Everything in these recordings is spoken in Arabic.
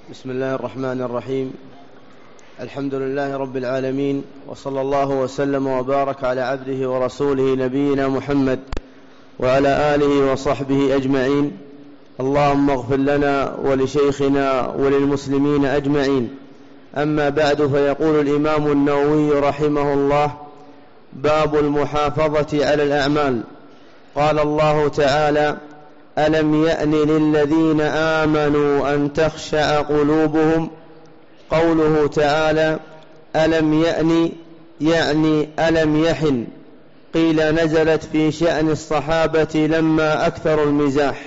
بسم الله الرحمن الرحيم. الحمد لله رب العالمين، وصلى الله وسلم وبارك على عبده ورسوله نبينا محمد وعلى آله وصحبه أجمعين. اللهم اغفر لنا ولشيخنا وللمسلمين أجمعين. أما بعد، فيقول الإمام النووي رحمه الله: باب المحافظة على الأعمال. قال الله تعالى: ألم يأن للذين آمنوا أن تخشع قلوبهم. قوله تعالى ألم يأن يعني ألم يحن، قيل نزلت في شأن الصحابة لما أكثروا المزاح.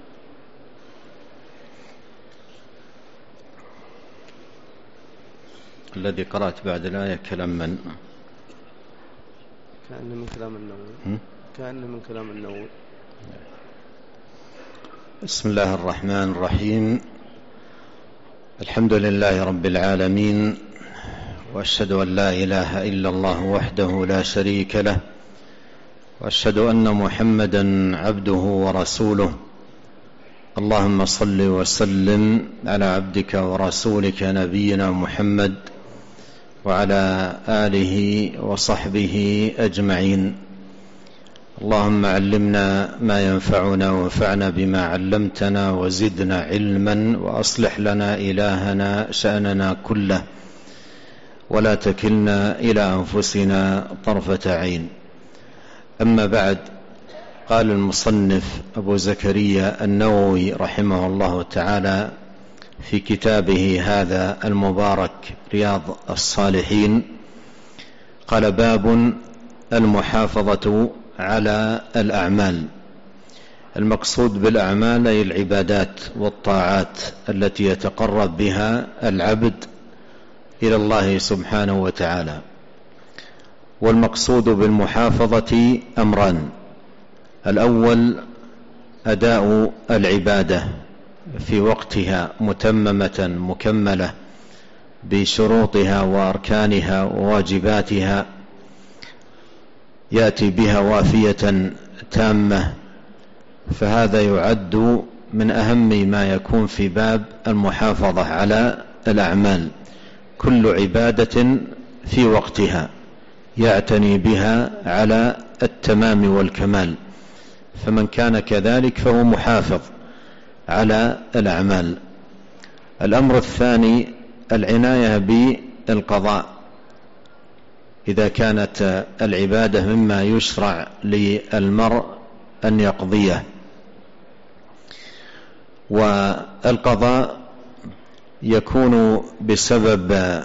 الذي قرأت بعد الآية كلام من؟ كأنه من كلام النووي. كأنه من كلام النووي. بسم الله الرحمن الرحيم. الحمد لله رب العالمين، وأشهد أن لا إله إلا الله وحده لا شريك له، وأشهد أن محمدا عبده ورسوله. اللهم صل وسلم على عبدك ورسولك نبينا محمد وعلى آله وصحبه أجمعين. اللهم علمنا ما ينفعنا وانفعنا بما علمتنا وزدنا علما، وأصلح لنا إلهنا شأننا كله، ولا تكلنا إلى أنفسنا طرفة عين. أما بعد، قال المصنف أبو زكريا النووي رحمه الله تعالى في كتابه هذا المبارك رياض الصالحين، قال: باب المحافظة على الأعمال. المقصود بالأعمال أي العبادات والطاعات التي يتقرب بها العبد إلى الله سبحانه وتعالى. والمقصود بالمحافظة أمران: الأول أداء العبادة في وقتها متممة مكملة بشروطها وأركانها وواجباتها، يأتي بها وافية تامة، فهذا يعد من أهم ما يكون في باب المحافظة على الأعمال. كل عبادة في وقتها يعتني بها على التمام والكمال، فمن كان كذلك فهو محافظ على الأعمال. الأمر الثاني العناية بالقضاء، إذا كانت العبادة مما يشرع للمرء أن يقضيه. والقضاء يكون بسبب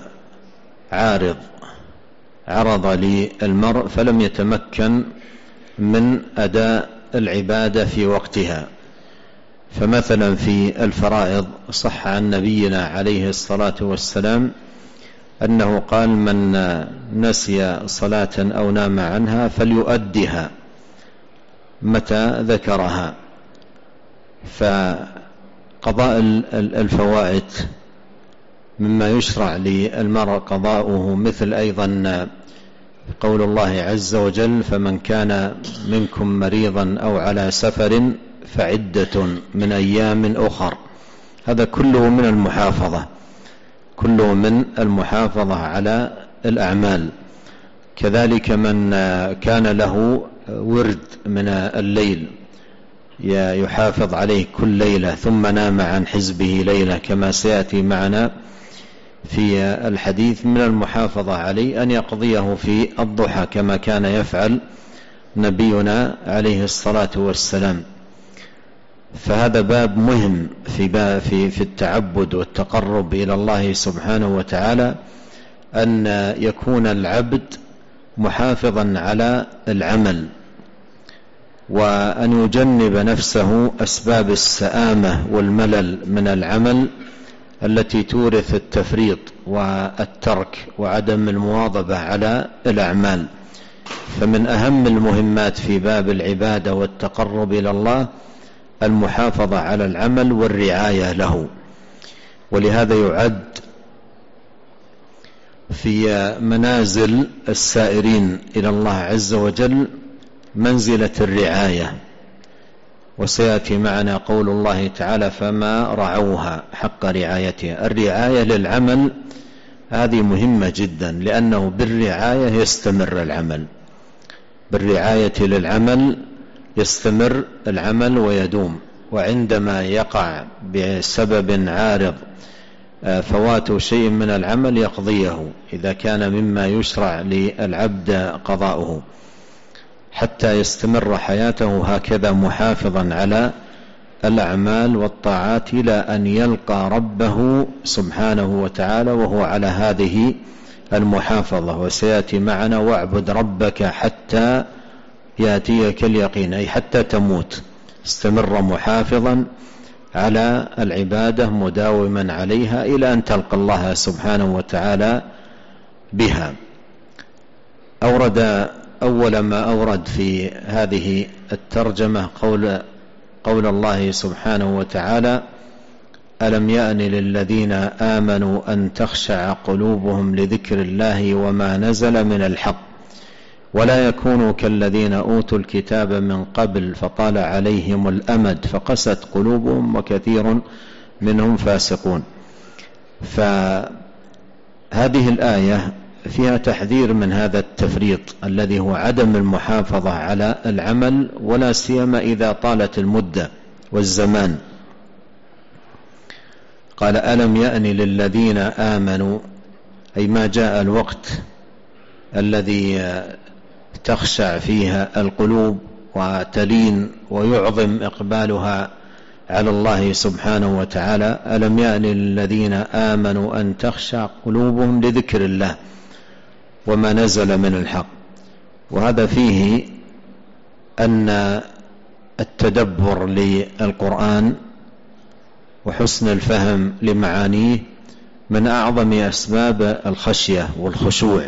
عرض للمرء فلم يتمكن من أداء العبادة في وقتها. فمثلا في الفرائض صح عن نبينا عليه الصلاة والسلام أنه قال: من نسي صلاة أو نام عنها فليؤدها متى ذكرها. فقضاء الفوائد مما يشرع للمرء قضاؤه، مثل أيضا قول الله عز وجل: فمن كان منكم مريضا أو على سفر فعدة من أيام أخر. هذا كله من المحافظة، كله من المحافظة على الأعمال. كذلك من كان له ورد من الليل يحافظ عليه كل ليلة ثم نام عن حزبه ليلة، كما سيأتي معنا في الحديث، من المحافظة عليه أن يقضيه في الضحى كما كان يفعل نبينا عليه الصلاة والسلام. فهذا باب مهم في التعبد والتقرب إلى الله سبحانه وتعالى، أن يكون العبد محافظا على العمل، وأن يجنب نفسه أسباب السآمة والملل من العمل التي تورث التفريط والترك وعدم المواظبة على الأعمال. فمن أهم المهمات في باب العبادة والتقرب إلى الله المحافظة على العمل والرعاية له. ولهذا يعد في منازل السائرين إلى الله عز وجل منزلة الرعاية، وسيأتي معنا قول الله تعالى فما رعوها حق رعايتها. الرعاية للعمل هذه مهمة جدا، لأنه بالرعاية يستمر العمل، بالرعاية للعمل يستمر العمل ويدوم. وعندما يقع بسبب عارض فوات شيء من العمل يقضيه إذا كان مما يشرع للعبد قضاؤه، حتى يستمر حياته هكذا محافظا على الأعمال والطاعات إلى أن يلقى ربه سبحانه وتعالى وهو على هذه المحافظة. وسيأتي معنا واعبد ربك حتى يأتيك اليقين، أي حتى تموت استمر محافظا على العبادة مداوما عليها إلى أن تلقى الله سبحانه وتعالى بها. أورد أول ما أورد في هذه الترجمة قول الله سبحانه وتعالى ألم يأن للذين آمنوا أن تخشع قلوبهم لذكر الله وما نزل من الحق ولا يكونوا كالذين أوتوا الكتاب من قبل فطال عليهم الأمد فقست قلوبهم وكثير منهم فاسقون. فهذه الآية فيها تحذير من هذا التفريط الذي هو عدم المحافظة على العمل، ولا سيما إذا طالت المدة والزمان. قال ألم يأن للذين آمنوا، أي ما جاء الوقت الذي تخشع فيها القلوب وتلين ويعظم إقبالها على الله سبحانه وتعالى. ألم يأن للذين آمنوا أن تخشع قلوبهم لذكر الله وما نزل من الحق. وهذا فيه أن التدبر للقرآن وحسن الفهم لمعانيه من أعظم أسباب الخشية والخشوع.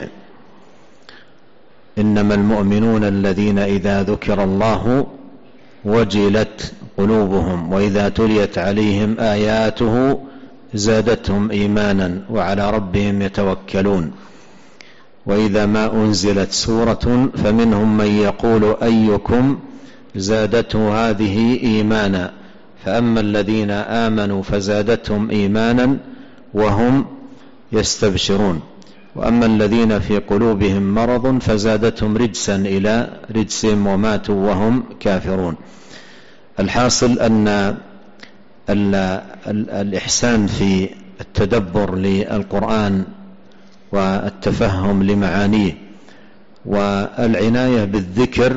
إنما المؤمنون الذين إذا ذكر الله وجلت قلوبهم وإذا تليت عليهم آياته زادتهم إيمانا وعلى ربهم يتوكلون. وإذا ما أنزلت سورة فمنهم من يقول أيكم زادته هذه إيمانا فأما الذين آمنوا فزادتهم إيمانا وهم يستبشرون وأما الذين في قلوبهم مرض فزادتهم رجسا إلى رجسهم وماتوا وهم كافرون. الحاصل أن الإحسان في التدبر للقرآن والتفهم لمعانيه والعناية بالذكر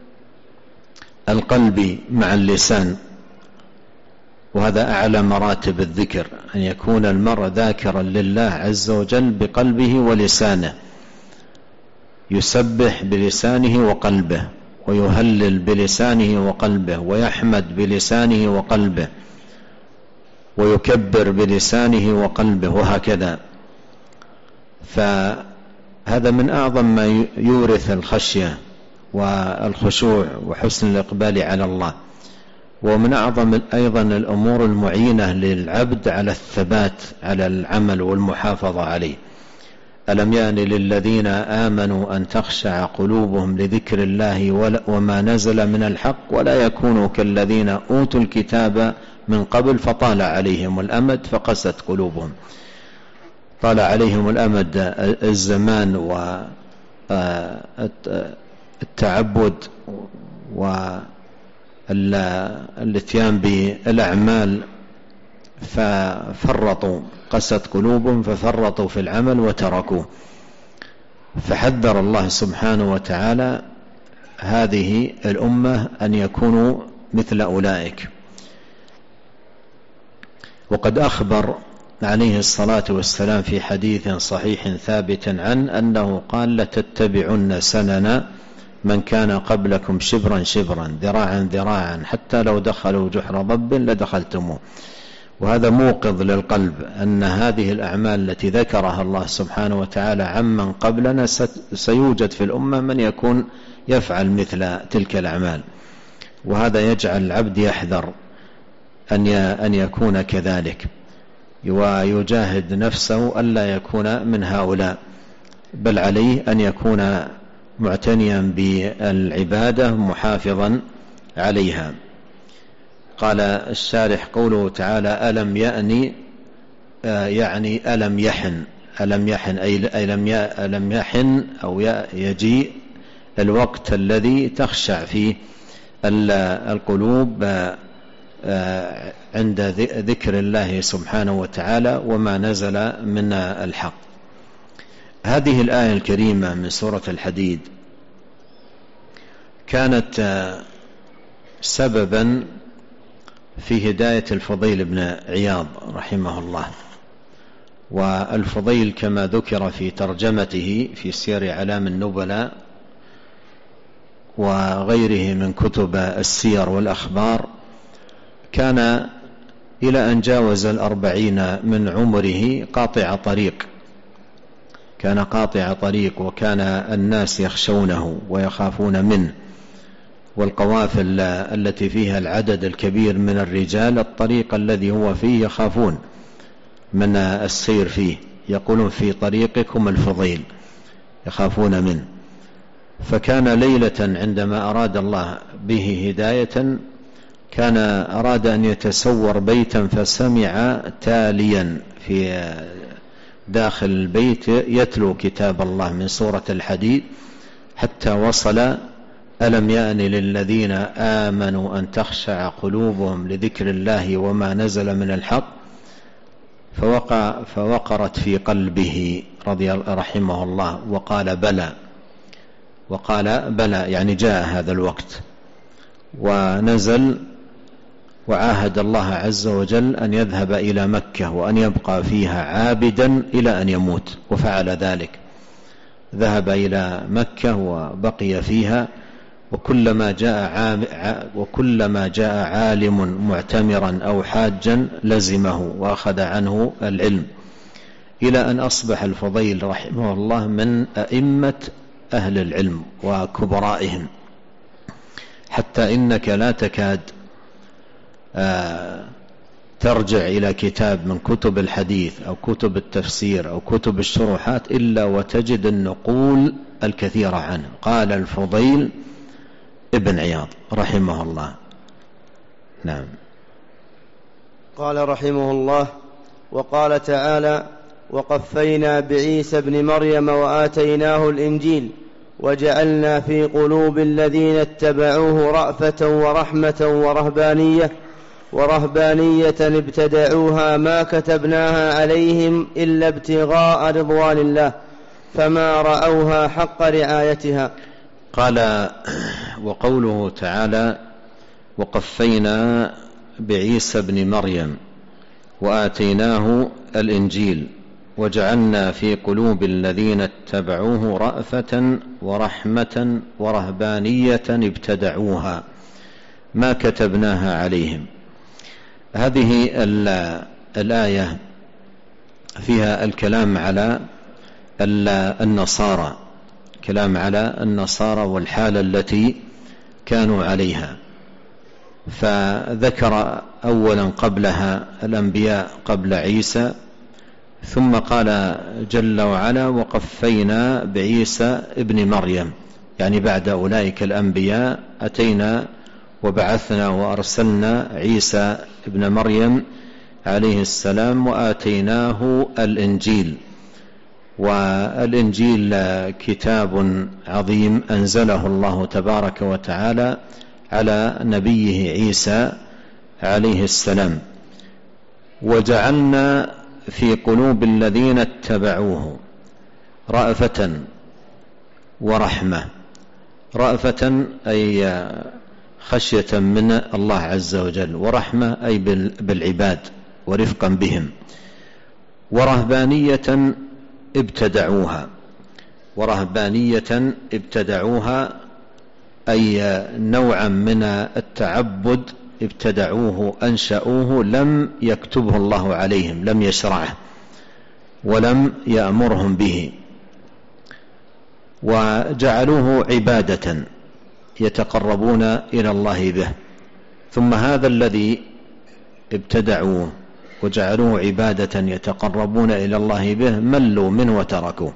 القلبي مع اللسان، وهذا أعلى مراتب الذكر، أن يكون المرء ذاكرا لله عز وجل بقلبه ولسانه، يسبح بلسانه وقلبه ويهلل بلسانه وقلبه ويحمد بلسانه وقلبه ويكبر بلسانه وقلبه وهكذا. فهذا من أعظم ما يورث الخشية والخشوع وحسن الإقبال على الله، ومن أعظم أيضا الأمور المعينة للعبد على الثبات على العمل والمحافظة عليه. ألم يأن للذين آمنوا أن تخشع قلوبهم لذكر الله وما نزل من الحق ولا يكونوا كالذين أوتوا الكتاب من قبل فطال عليهم الأمد فقست قلوبهم. طال عليهم الأمد الزمان والتعبد والاتيان بالأعمال ففرطوا، قست قلوبهم ففرطوا في العمل وتركوه. فحذر الله سبحانه وتعالى هذه الأمة أن يكونوا مثل أولئك. وقد أخبر عليه الصلاة والسلام في حديث صحيح ثابت عنه أنه قال لتتبعن سنن من كان قبلكم شبرا شبرا ذراعا ذراعا حتى لو دخلوا جحر ضب لدخلتموه. وهذا موقظ للقلب أن هذه الأعمال التي ذكرها الله سبحانه وتعالى عمن قبلنا سيوجد في الأمة من يكون يفعل مثل تلك الأعمال، وهذا يجعل العبد يحذر أن يكون كذلك ويجاهد نفسه ألا يكون من هؤلاء، بل عليه أن يكون معتنيا بالعبادة محافظا عليها. قال الشارح قوله تعالى ألم يأني يعني ألم يحن أي لم يحن أو يجيء الوقت الذي تخشع فيه القلوب عند ذكر الله سبحانه وتعالى وما نزل من الحق. هذه الآية الكريمة من سورة الحديد كانت سببا في هداية الفضيل بن عياض رحمه الله. والفضيل كما ذكر في ترجمته في سير أعلام النبلاء وغيره من كتب السير والأخبار كان إلى أن جاوز 40 من عمره قاطع طريق، كان قاطع طريق، وكان الناس يخشونه ويخافون منه، والقوافل التي فيها العدد الكبير من الرجال الطريق الذي هو فيه يخافون من السير فيه، يقولون في طريقكم الفضيل، يخافون منه. فكان ليلة عندما أراد الله به هداية كان أراد أن يتسور بيتا، فسمع تاليا في داخل البيت يتلو كتاب الله من سورة الحديد حتى وصل ألم يأن للذين آمنوا أن تخشع قلوبهم لذكر الله وما نزل من الحق، فوقرت في قلبه رحمه الله وقال بلى يعني جاء هذا الوقت، ونزل وعاهد الله عز وجل أن يذهب إلى مكة وأن يبقى فيها عابدا إلى أن يموت، وفعل ذلك، ذهب إلى مكة وبقي فيها، وكلما جاء عالم معتمرا أو حاجا لزمه وأخذ عنه العلم، إلى أن أصبح الفضيل رحمه الله من أئمة أهل العلم وكبرائهم، حتى إنك لا تكاد ترجع إلى كتاب من كتب الحديث أو كتب التفسير أو كتب الشروحات إلا وتجد النقول الكثيرة عنه. قال الفضيل ابن عياض رحمه الله. نعم. قال رحمه الله: وقال تعالى: وقفينا بعيسى ابن مريم وآتيناه الإنجيل وجعلنا في قلوب الذين اتبعوه رأفة ورحمة ورهبانية ابتدعوها ما كتبناها عليهم إلا ابتغاء رضوان الله فما رأوها حق رعايتها. قال: وقوله تعالى: وقفينا بعيسى ابن مريم وآتيناه الإنجيل وجعلنا في قلوب الذين اتبعوه رأفة ورحمة ورهبانية ابتدعوها ما كتبناها عليهم. هذه الآية فيها الكلام على النصارى، كلام على النصارى والحالة التي كانوا عليها، فذكر أولا قبلها الأنبياء قبل عيسى، ثم قال جل وعلا: وقفينا بعيسى ابن مريم، يعني بعد أولئك الأنبياء أتينا وبعثنا وأرسلنا عيسى ابن مريم عليه السلام وآتيناه الإنجيل. والإنجيل كتاب عظيم أنزله الله تبارك وتعالى على نبيه عيسى عليه السلام. وجعلنا في قلوب الذين اتبعوه رأفة ورحمة. رأفة أي خشية من الله عز وجل، ورحمة أي بالعباد ورفقا بهم. ورهبانية ابتدعوها، ورهبانية ابتدعوها أي نوعا من التعبد ابتدعوه أنشأوه، لم يكتبه الله عليهم، لم يشرعه ولم يأمرهم به، وجعلوه عبادة يتقربون إلى الله به. ثم هذا الذي ابتدعوه وجعلوه عبادة يتقربون إلى الله به ملوا منه وتركوه،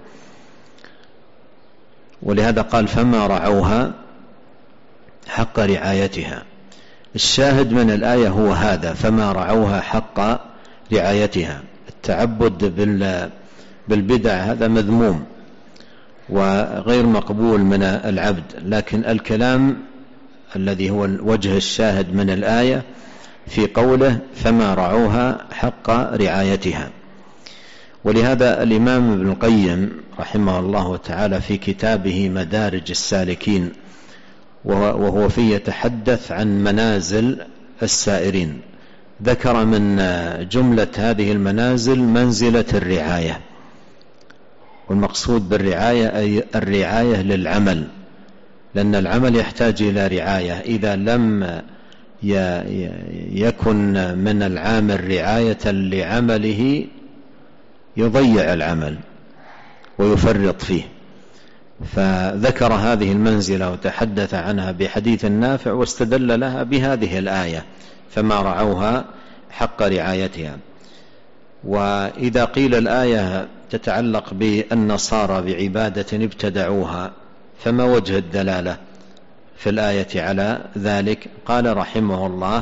ولهذا قال: فما رعوها حق رعايتها. الشاهد من الآية هو هذا: فما رعوها حق رعايتها. التعبد بالبدع هذا مذموم وغير مقبول من العبد، لكن الكلام الذي هو الوجه الشاهد من الآية في قوله فما رعوها حق رعايتها. ولهذا الإمام ابن القيم رحمه الله تعالى في كتابه مدارج السالكين وهو فيه يتحدث عن منازل السائرين، ذكر من جملة هذه المنازل منزلة الرعاية، والمقصود بالرعاية أي الرعاية للعمل، لأن العمل يحتاج إلى رعاية. إذا لم يكن من العامل رعاية لعمله يضيع العمل ويفرط فيه. فذكر هذه المنزلة وتحدث عنها بحديث نافع واستدل لها بهذه الآية فما رعوها حق رعايتها. وإذا قيل الآية تتعلق بالنصارى بعبادة ابتدعوها، فما وجه الدلالة في الآية على ذلك؟ قال رحمه الله: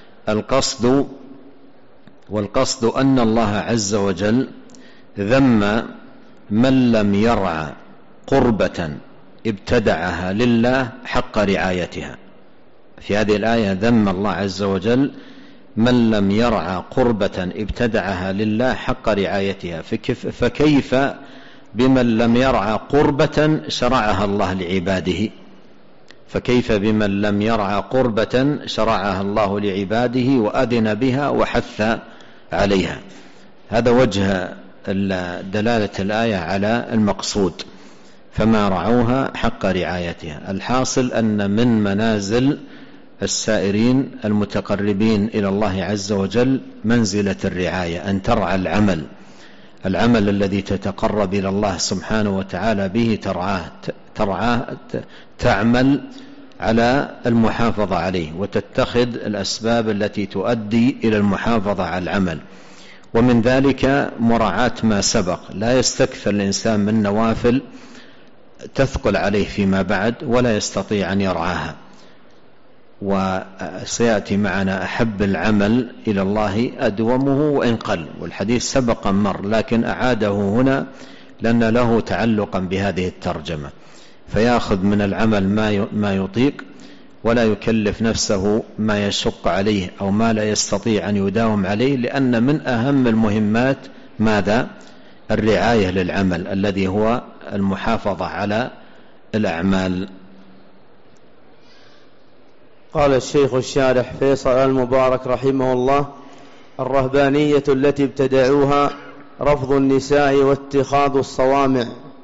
والقصد أن الله عز وجل ذم من لم يرعى قربة ابتدعها لله حق رعايتها. في هذه الآية ذم الله عز وجل من لم يرعى قربة ابتدعها لله حق رعايتها، فكيف بمن لم يرعى قربة شرعها الله لعباده؟ فكيف بمن لم يرعى قربة شرعها الله لعباده وأذن بها وحث عليها؟ هذا وجه دلالة الآية على المقصود، فما رعوها حق رعايتها. الحاصل أن من منازل السائرين المتقربين إلى الله عز وجل منزلة الرعاية، أن ترعى العمل الذي تتقرب إلى الله سبحانه وتعالى به، ترعاه تعمل على المحافظة عليه وتتخذ الأسباب التي تؤدي إلى المحافظة على العمل. ومن ذلك مراعاة ما سبق، لا يستكثر الإنسان من نوافل تثقل عليه فيما بعد ولا يستطيع أن يرعاها. وسيأتي معنا أحب العمل إلى الله أدومه وإن قل، والحديث سبق مر لكن أعاده هنا لأن له تعلقا بهذه الترجمة. فيأخذ من العمل ما يطيق ولا يكلف نفسه ما يشق عليه أو ما لا يستطيع أن يداوم عليه، لأن من أهم المهمات ماذا؟ الرعاية للعمل الذي هو المحافظة على الأعمال. قال الشيخ الشارح فيصل المبارك رحمه الله: الرهبانية التي ابتدعوها رفض النساء واتخاذ الصوامع.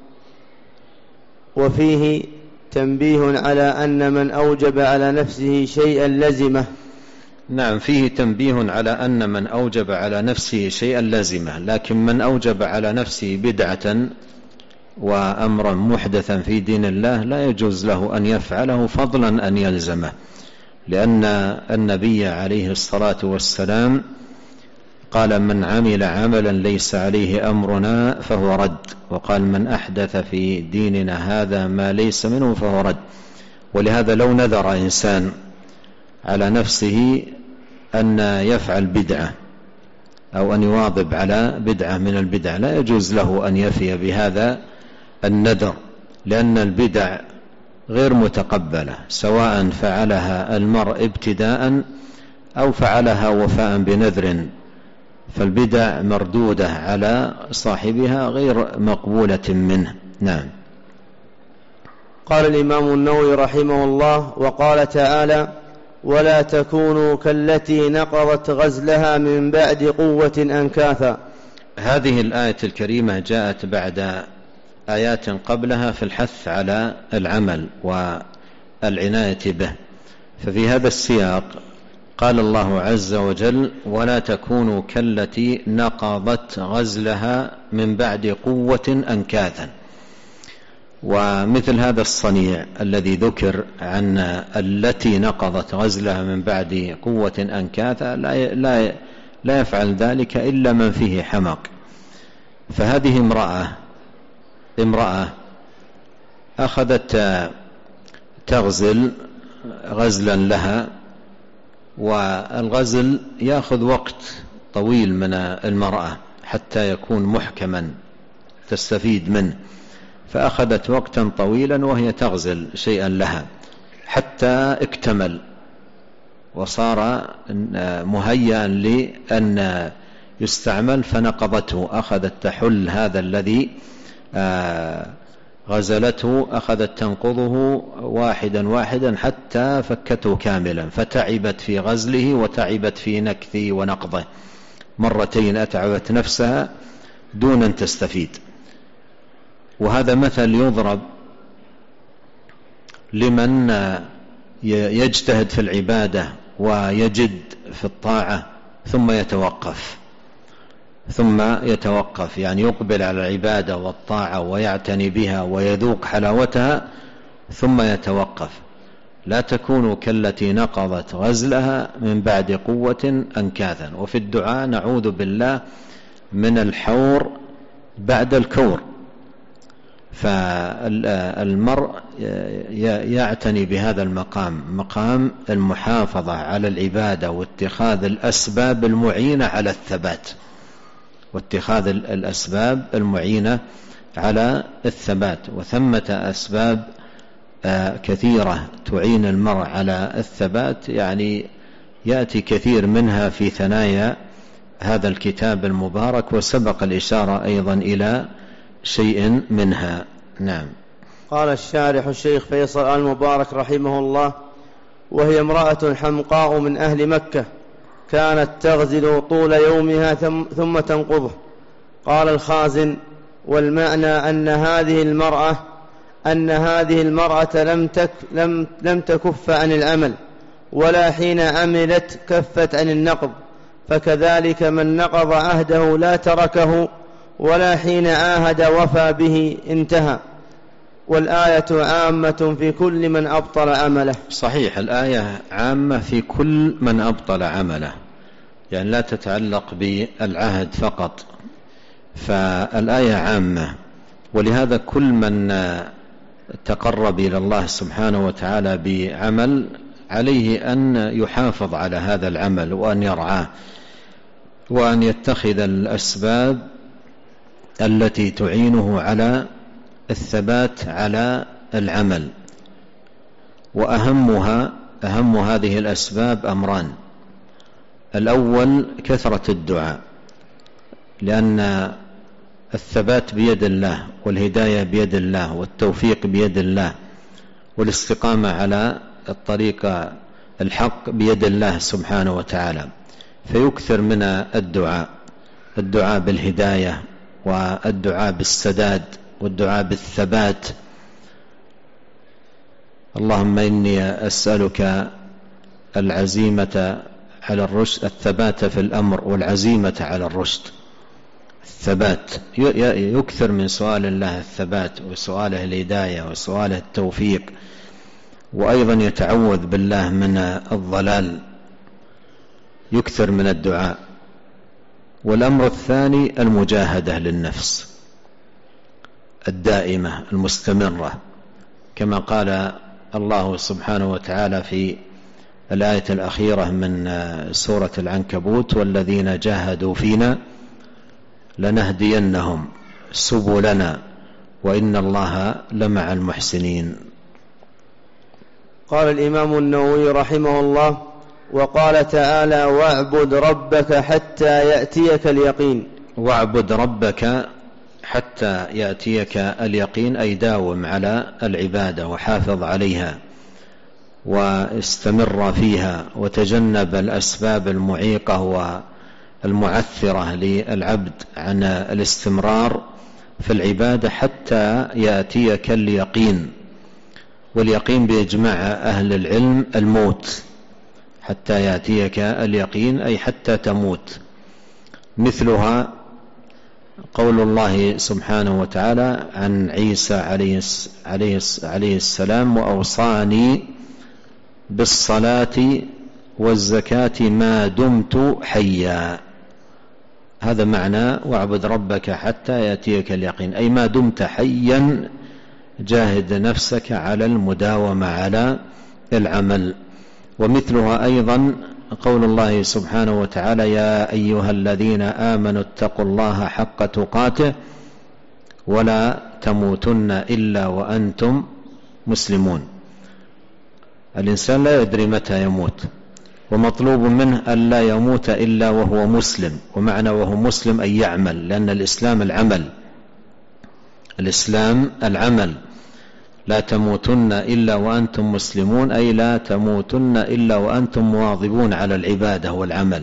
وفيه تنبيه على أن من أوجب على نفسه شيئا لزمه. نعم، فيه تنبيه على أن من أوجب على نفسه شيئا لزمه، لكن من أوجب على نفسه بدعة وأمرا محدثا في دين الله لا يجوز له أن يفعله فضلا أن يلزمه، لأن النبي عليه الصلاة والسلام قال: من عمل عملا ليس عليه أمرنا فهو رد، وقال: من أحدث في ديننا هذا ما ليس منه فهو رد. ولهذا لو نذر إنسان على نفسه أن يفعل بدعة أو أن يواظب على بدعة من البدع لا يجوز له أن يفي بهذا النذر، لأن البدع غير متقبلة، سواء فعلها المرء ابتداء أو فعلها وفاء بنذر، فالبدع مردودة على صاحبها غير مقبولة منه. نعم. قال الإمام النووي رحمه الله: وقال تعالى: ولا تكونوا كالتي نقضت غزلها من بعد قوة أنكاثا. هذه الآية الكريمة جاءت بعد آيات قبلها في الحث على العمل والعناية به، ففي هذا السياق قال الله عز وجل: ولا تكونوا كالتي نقضت غزلها من بعد قوة أنكاثا. ومثل هذا الصنيع الذي ذكر عن التي نقضت غزلها من بعد قوة أنكاثا لا يفعل ذلك إلا من فيه حمق. فهذه امرأة أخذت تغزل غزلا لها والغزل يأخذ وقت طويل من المرأة حتى يكون محكما تستفيد منه، فأخذت وقتا طويلا وهي تغزل شيئا لها حتى اكتمل وصار مهيئا لأن يستعمل، فنقضته، أخذت تحل هذا الذي غزلته، أخذت تنقضه واحدا واحدا حتى فكته كاملا، فتعبت في غزله وتعبت في نكثه ونقضه مرتين، أتعبت نفسها دون أن تستفيد. وهذا مثل يضرب لمن يجتهد في العبادة ويجد في الطاعة ثم يتوقف، يعني يقبل على العبادة والطاعة ويعتني بها ويذوق حلاوتها ثم يتوقف. لا تكونوا كالتي نقضت غزلها من بعد قوة أنكاثا. وفي الدعاء نعوذ بالله من الحور بعد الكور، فالمرء يعتني بهذا المقام، مقام المحافظة على العبادة واتخاذ الأسباب المعينة على الثبات، واتخاذ الأسباب المعينة على الثبات. وثمة أسباب كثيرة تعين المرء على الثبات، يعني يأتي كثير منها في ثنايا هذا الكتاب المبارك، وسبق الإشارة أيضا إلى شيء منها. نعم. قال الشارح الشيخ فيصل المبارك رحمه الله: وهي امرأة حمقاء من أهل مكة، كانت تغزل طول يومها ثم تنقضه. قال الخازن: والمعنى أن هذه المرأة لم تكف عن العمل، ولا حين عملت كفت عن النقض، فكذلك من نقض عهده لا تركه، ولا حين عاهد وفى به انتهى. والآية عامة في كل من أبطل عمله. صحيح، الآية عامة في كل من أبطل عمله، يعني لا تتعلق بالعهد فقط، فالآية عامة. ولهذا كل من تقرب إلى الله سبحانه وتعالى بعمل عليه أن يحافظ على هذا العمل، وأن يرعاه، وأن يتخذ الأسباب التي تعينه على الثبات على العمل. وأهم هذه الأسباب أمران: الأول كثرة الدعاء، لأن الثبات بيد الله، والهداية بيد الله، والتوفيق بيد الله، والاستقامة على الطريق الحق بيد الله سبحانه وتعالى. فيكثر من الدعاء بالهداية، والدعاء بالسداد، والدعاء بالثبات. اللهم إني أسألك العزيمة على الرشد، الثبات في الأمر، والعزيمة على الرشد. الثبات يكثر من سؤال الله الثبات، وسؤاله الهداية، وسؤاله التوفيق، وأيضا يتعوذ بالله من الضلال، يكثر من الدعاء. والأمر الثاني المجاهدة للنفس الدائمة المستمرة، كما قال الله سبحانه وتعالى في الآية الأخيرة من سورة العنكبوت: والذين جاهدوا فينا لنهدينهم سبلنا وإن الله لمع المحسنين. قال الإمام النووي رحمه الله: وقال تعالى: واعبد ربك حتى يأتيك اليقين. واعبد ربك حتى يأتيك اليقين، أي داوم على العبادة وحافظ عليها واستمر فيها، وتجنب الأسباب المعيقة والمعثرة للعبد عن الاستمرار في العبادة حتى يأتيك اليقين. واليقين بإجماع أهل العلم الموت، حتى يأتيك اليقين أي حتى تموت. مثلها قول الله سبحانه وتعالى عن عيسى عليه السلام: وأوصاني بالصلاة والزكاة ما دمت حيا. هذا معنى واعبد ربك حتى يأتيك اليقين، أي ما دمت حيا جاهد نفسك على المداومة على العمل. ومثلها أيضا قول الله سبحانه وتعالى: يا أيها الذين آمنوا اتقوا الله حق تقاته ولا تموتن إلا وأنتم مسلمون. الإنسان لا يدري متى يموت، ومطلوب منه أن لا يموت إلا وهو مسلم، ومعنى وهو مسلم أن يعمل، لأن الإسلام العمل، الإسلام العمل. لا تموتن إلا وأنتم مسلمون، أي لا تموتن إلا وأنتم مواظبون على العبادة والعمل.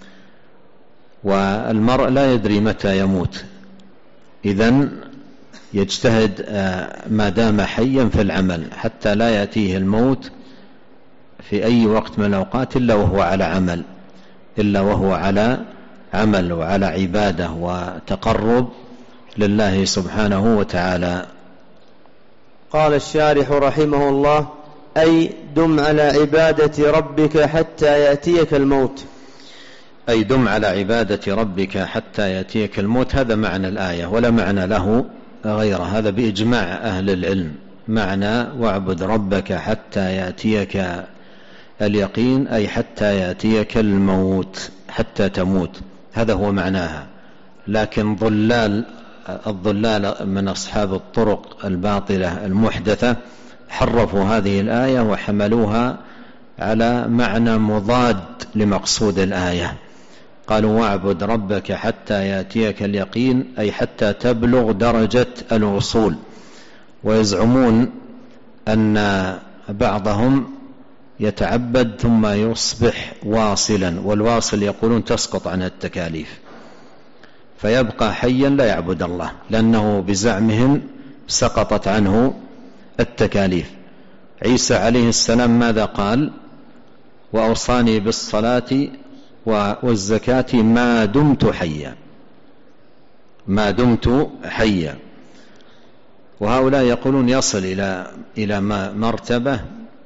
والمرء لا يدري متى يموت، إذن يجتهد ما دام حيا في العمل حتى لا يأتيه الموت في أي وقت من الأوقات إلا وهو على عمل، إلا وهو على عمل وعلى عبادة وتقرب لله سبحانه وتعالى. قال الشارح رحمه الله: أي دم على عبادة ربك حتى يأتيك الموت. أي دم على عبادة ربك حتى يأتيك الموت، هذا معنى الآية ولا معنى له غيره، هذا بإجماع أهل العلم. معنى واعبد ربك حتى يأتيك اليقين، أي حتى يأتيك الموت، حتى تموت، هذا هو معناها. لكن الضلال من أصحاب الطرق الباطلة المحدثة حرفوا هذه الآية وحملوها على معنى مضاد لمقصود الآية. قالوا: واعبد ربك حتى يأتيك اليقين، أي حتى تبلغ درجة الوصول. ويزعمون أن بعضهم يتعبد ثم يصبح واصلا، والواصل يقولون تسقط عنه التكاليف، فيبقى حيا لا يعبد الله، لأنه بزعمهم سقطت عنه التكاليف. عيسى عليه السلام ماذا قال؟ وأوصاني بالصلاة والزكاة ما دمت حيا، ما دمت حيا. وهؤلاء يقولون يصل إلى مرتبة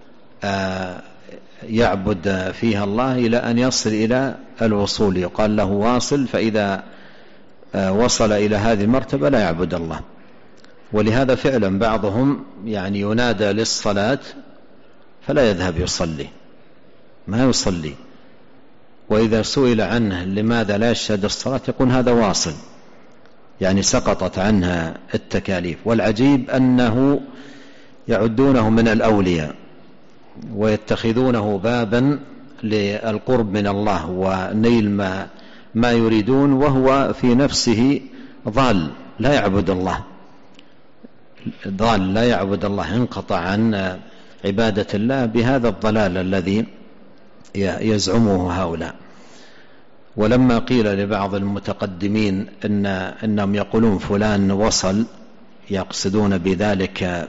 يعبد فيها الله إلى أن يصل إلى الوصول، يقال له واصل، فإذا وصل إلى هذه المرتبة لا يعبد الله. ولهذا فعلا بعضهم يعني ينادى للصلاة فلا يذهب يصلي، ما يصلي، وإذا سئل عنه لماذا لا يشهد الصلاة يقول هذا واصل، يعني سقطت عنها التكاليف. والعجيب أنه يعدونه من الأولياء ويتخذونه بابا للقرب من الله ونيل ما يريدون، وهو في نفسه ضال لا يعبد الله، ضال لا يعبد الله، انقطع عن عبادة الله بهذا الضلال الذي يزعمه هؤلاء. ولما قيل لبعض المتقدمين إنهم يقولون فلان وصل، يقصدون بذلك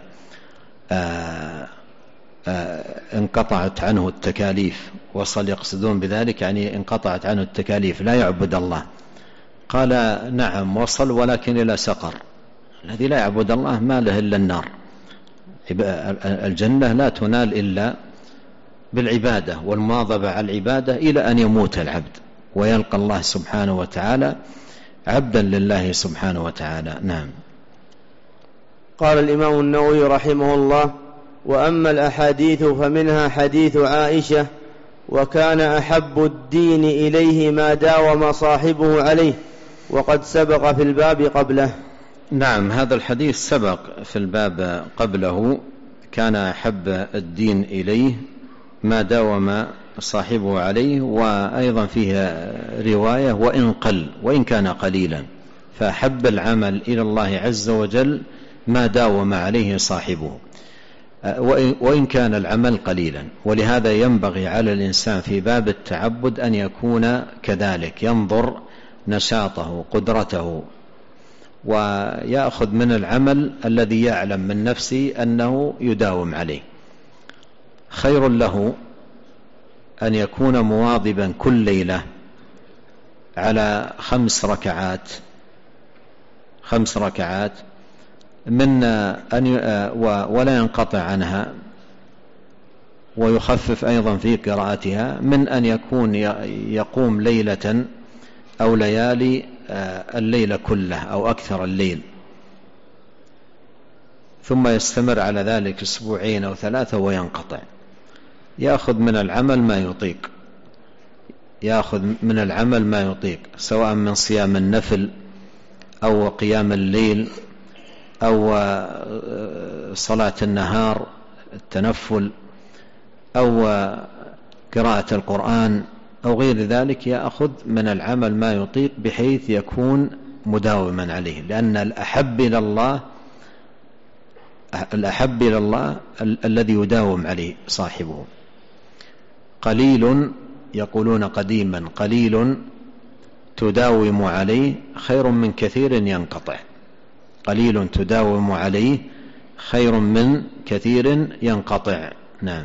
انقطعت عنه التكاليف، وصل يقصدون بذلك يعني انقطعت عنه التكاليف لا يعبد الله. قال: نعم وصل، ولكن إلى سقر. الذي لا يعبد الله ما له إلا النار. الجنة لا تنال إلا بالعبادة والمواظبة على العبادة إلى أن يموت العبد ويلقى الله سبحانه وتعالى عبدا لله سبحانه وتعالى. نعم. قال الإمام النووي رحمه الله: وأما الأحاديث فمنها حديث عائشة: وكان أحب الدين إليه ما داوم صاحبه عليه، وقد سبق في الباب قبله. نعم، هذا الحديث سبق في الباب قبله. كان أحب الدين إليه ما داوم صاحبه عليه، وأيضا فيها رواية وإن قل، وإن كان قليلا، فأحب العمل إلى الله عز وجل ما داوم عليه صاحبه وإن كان العمل قليلا. ولهذا ينبغي على الإنسان في باب التعبد أن يكون كذلك، ينظر نشاطه قدرته ويأخذ من العمل الذي يعلم من نفسه أنه يداوم عليه. خير له أن يكون مواظبا كل ليلة على 5 ركعات من ولا ينقطع عنها، ويخفف أيضا في قراءتها، من أن يكون يقوم ليلة أو ليالي الليل كله أو أكثر الليل، ثم يستمر على ذلك 2 أو 3 وينقطع، يأخذ من العمل ما يطيق. يأخذ من العمل ما يطيق، سواء من صيام النفل أو قيام الليل أو صلاة النهار التنفل أو قراءة القرآن أو غير ذلك، يأخذ من العمل ما يطيق بحيث يكون مداوما عليه، لأن الأحب إلى الله الذي يداوم عليه صاحبه. قليل، يقولون قديما، قليل تداوم عليه خير من كثير ينقطع. قليل تداوم عليه خير من كثير ينقطع. نعم.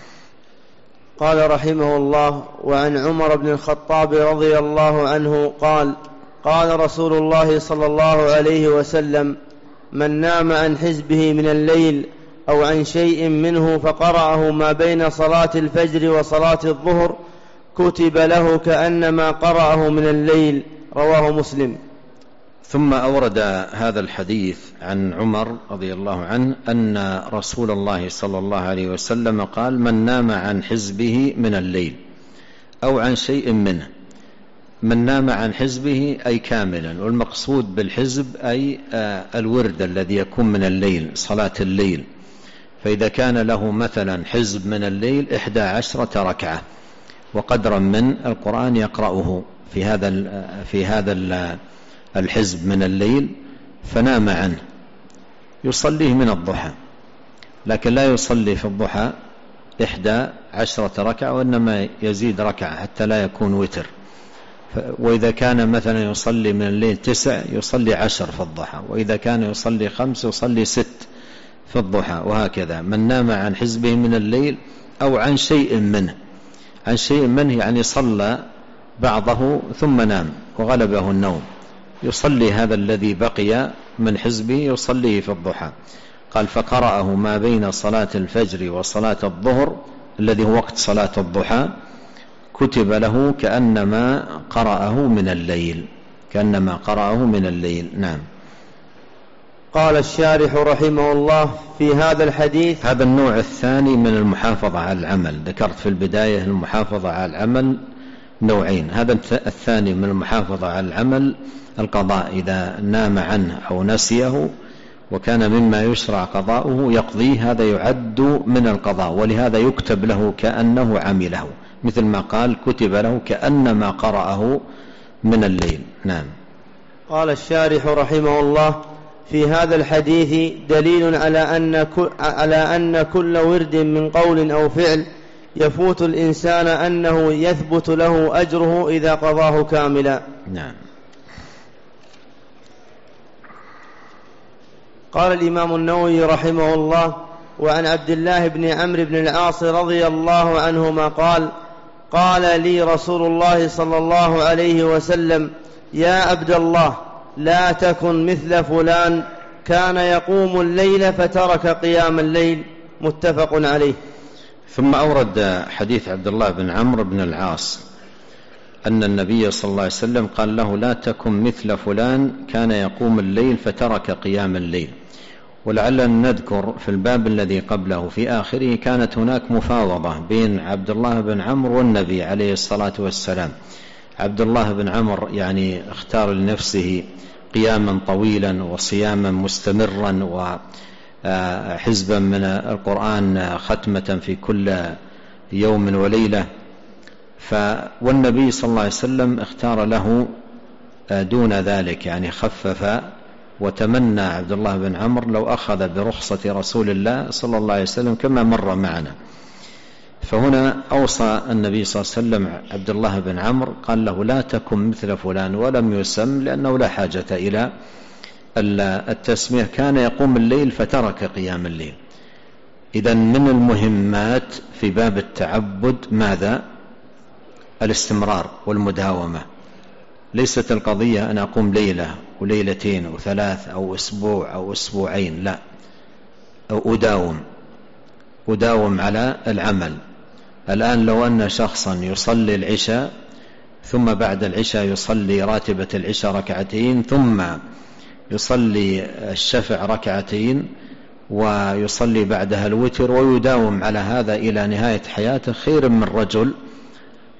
قال رحمه الله: وعن عمر بن الخطاب رضي الله عنه قال: قال رسول الله صلى الله عليه وسلم: من نام عن حزبه من الليل أو عن شيء منه فقرأه ما بين صلاة الفجر وصلاة الظهر كتب له كأنما قرأه من الليل. رواه مسلم. ثم أورد هذا الحديث عن عمر رضي الله عنه أن رسول الله صلى الله عليه وسلم قال: من نام عن حزبه من الليل أو عن شيء منه. من نام عن حزبه أي كاملا، والمقصود بالحزب أي الورد الذي يكون من الليل، صلاة الليل. فإذا كان له مثلا حزب من الليل 11 ركعة وقدرا من القرآن يقرأه في هذا الحزب من الليل، فنام عنه، يصليه من الضحى، لكن لا يصلي في الضحى 11 ركعة، وإنما يزيد ركعة حتى لا يكون وتر. وإذا كان مثلا يصلي من الليل 9 يصلي 10 في الضحى، وإذا كان يصلي 5 يصلي 6 في الضحى، وهكذا. من نام عن حزبه من الليل أو عن شيء منه. عن شيء منه يعني صلى بعضه ثم نام وغلبه النوم، يصلي هذا الذي بقي من حزبه يصليه في الضحى. قال: فقرأه ما بين صلاة الفجر وصلاة الظهر الذي هو وقت صلاة الضحى كتب له كأنما قرأه من الليل، كأنما قرأه من الليل. نعم. قال الشارح رحمه الله: في هذا الحديث، هذا النوع الثاني من المحافظة على العمل. ذكرت في البداية المحافظة على العمل نوعين، هذا الثاني من المحافظة على العمل القضاء، إذا نام عنه أو نسيه وكان مما يشرع قضاؤه يقضيه، هذا يعد من القضاء، ولهذا يكتب له كأنه عمله، مثل ما قال: كتب له كأنما قرأه من الليل. نعم. قال الشارح رحمه الله: في هذا الحديث دليل على أن كل ورد من قول أو فعل يفوت الإنسان أنه يثبت له أجره إذا قضاه كاملا. نعم. قال الإمام النووي رحمه الله: وعن عبد الله بن عمرو بن العاص رضي الله عنهما قال: قال لي رسول الله صلى الله عليه وسلم: يا عبد الله، لا تكن مثل فلان كان يقوم الليل فترك قيام الليل. متفق عليه. ثم أورد حديث عبد الله بن عمرو بن العاص أن النبي صلى الله عليه وسلم قال له: لا تكن مثل فلان كان يقوم الليل فترك قيام الليل. ولعلنا نذكر في الباب الذي قبله في آخره كانت هناك مفاوضة بين عبد الله بن عمرو والنبي عليه الصلاة والسلام. عبد الله بن عمرو يعني اختار لنفسه قياما طويلا وصياما مستمرا وحزبا من القرآن ختمة في كل يوم وليلة، والنبي صلى الله عليه وسلم اختار له دون ذلك، يعني خفف، وتمنى عبد الله بن عمرو لو أخذ برخصة رسول الله صلى الله عليه وسلم كما مر معنا. فهنا أوصى النبي صلى الله عليه وسلم عبد الله بن عمرو، قال له: لا تكن مثل فلان، ولم يسم لأنه لا حاجة إلى التسمية. كان يقوم الليل فترك قيام الليل. إذن من المهمات في باب التعبد ماذا؟ الاستمرار والمداومة. ليست القضية أن أقوم ليلة وليلتين أو 3 أو أسبوع أو أسبوعين، لا، أو أداوم على العمل. الآن لو أن شخصا يصلي العشاء ثم بعد العشاء يصلي راتبة العشاء 2 ثم يصلي الشفع 2 ويصلي بعدها الوتر ويداوم على هذا إلى نهاية حياته، خير من رجل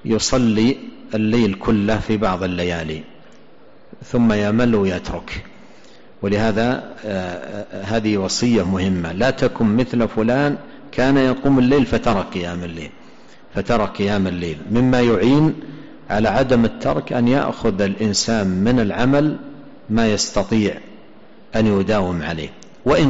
يصلي الليل كله في بعض الليالي ثم يمل ويترك. ولهذا هذه وصية مهمة، لا تكن مثل فلان كان يقوم الليل فترك قيام الليل. مما يعين على عدم الترك أن يأخذ الإنسان من العمل ما يستطيع أن يداوم عليه وإن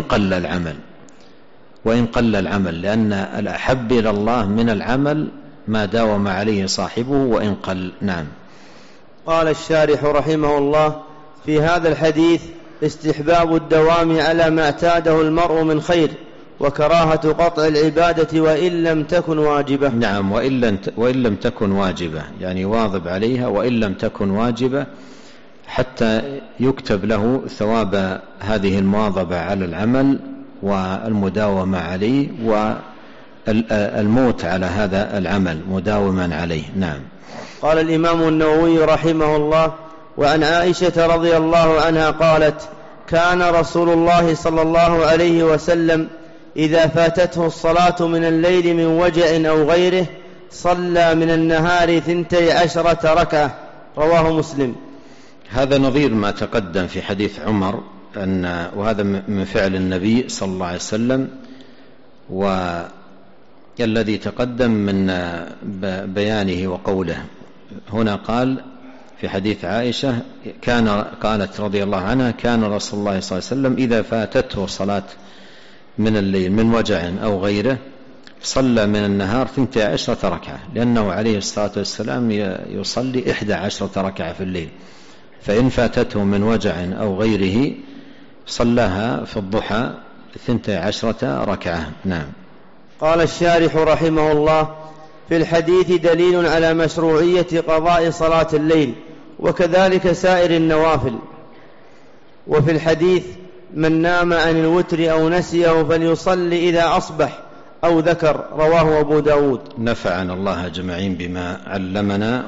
قل العمل، لأن الأحب إلى الله من العمل ما داوم عليه صاحبه وإن قل. نعم. قال الشارح رحمه الله: في هذا الحديث استحباب الدوام على ما اعتاده المرء من خير، وكراهة قطع العبادة وإن لم تكن واجبة. نعم، وإن لم تكن واجبة، يعني واظب عليها وإن لم تكن واجبة، حتى يكتب له ثواب هذه المواظبة على العمل والمداومة عليه والموت على هذا العمل مداوما عليه. نعم. قال الإمام النووي رحمه الله: وعن عائشة رضي الله عنها قالت: كان رسول الله صلى الله عليه وسلم إذا فاتته الصلاة من الليل من وجع أو غيره صلى من النهار 12 ركعة. رواه مسلم. هذا نظير ما تقدم في حديث عمر، وهذا من فعل النبي صلى الله عليه وسلم، والذي تقدم من بيانه وقوله. هنا قال في حديث عائشة قالت رضي الله عنها: كان رسول الله صلى الله عليه وسلم إذا فاتته صلاة من الليل من وجع أو غيره صلى من النهار 12 ركعة، لأنه عليه الصلاة والسلام يصلي 11 ركعة في الليل، فإن فاتته من وجع أو غيره صلاها في الضحى 12 ركعة. نعم. قال الشارح رحمه الله: في الحديث دليل على مشروعية قضاء صلاة الليل وكذلك سائر النوافل. وفي الحديث: من نام عن الوتر أو نسيه فليصلي إذا أصبح أو ذكر. رواه أبو داود. نفعنا الله أجمعين بما علمنا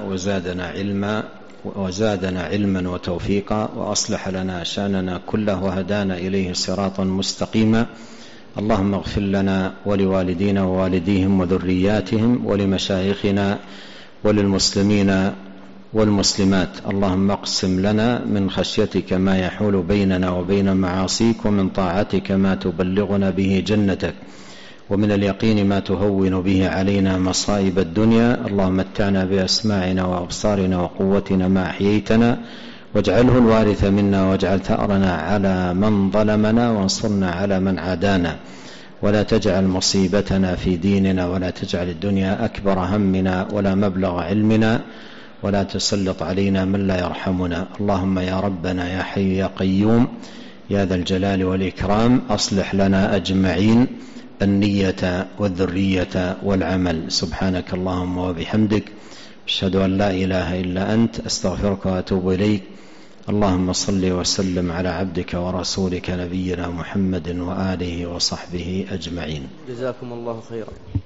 وزادنا علما وتوفيقا، وأصلح لنا شأننا كله وهدانا إليه صراطا مستقيما. اللهم اغفر لنا ولوالدينا ووالديهم وذرياتهم ولمشايخنا وللمسلمين والمسلمات. اللهم اقسم لنا من خشيتك ما يحول بيننا وبين معاصيك، ومن طاعتك ما تبلغنا به جنتك، ومن اليقين ما تهون به علينا مصائب الدنيا. اللهم متعنا بأسماعنا وأبصارنا وقوتنا ما أحييتنا، واجعله الوارث منا، واجعل ثأرنا على من ظلمنا، وانصرنا على من عادانا، ولا تجعل مصيبتنا في ديننا، ولا تجعل الدنيا أكبر همنا ولا مبلغ علمنا، ولا تسلط علينا من لا يرحمنا. اللهم يا ربنا يا حي يا قيوم يا ذا الجلال والإكرام، أصلح لنا أجمعين النية والذرية والعمل. سبحانك اللهم وبحمدك، أشهد أن لا إله إلا أنت، أستغفرك وأتوب إليك. اللهم صل وسلم على عبدك ورسولك نبينا محمد وآله وصحبه أجمعين. جزاكم الله خيرا.